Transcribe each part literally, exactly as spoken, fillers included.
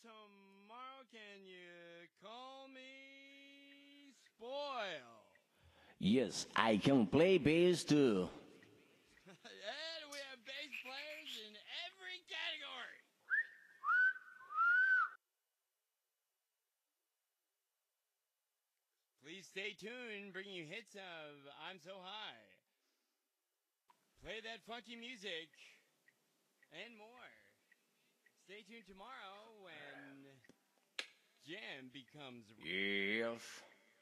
tomorrow, can you call me Spoil? Yes, I can play bass too. And we have bass players in every category. Please stay tuned, bringing you hits of I'm So High. Play that funky music and more. Stay tuned tomorrow when Jam becomes Yes.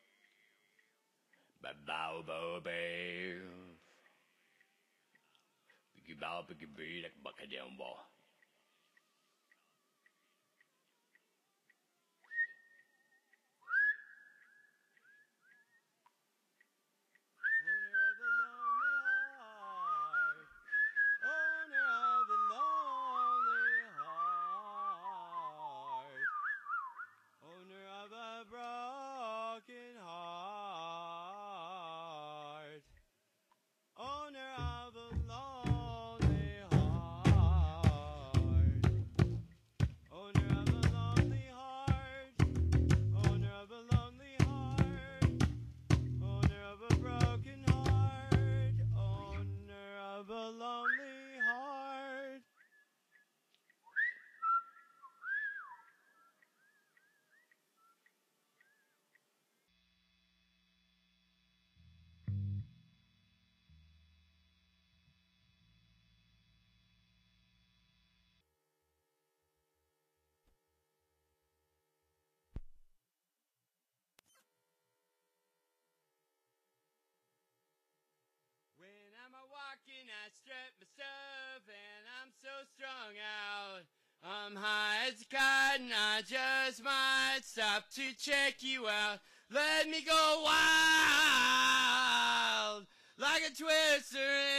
Ba-bow, bow, bow. Biggie bow, biggie bee, like bucket down ball. owner of the lonely heart. Owner of the lonely heart. Owner of a broken heart. Owner of a lonely heart. Owner of a lonely heart. Owner of a lonely heart. Owner of a broken heart. Owner of a lonely heart. When I'm a walking, I strut my stuff, and I'm so strung out. I'm high as a kite, and I just might stop to check you out. Let me go wild, like a twister.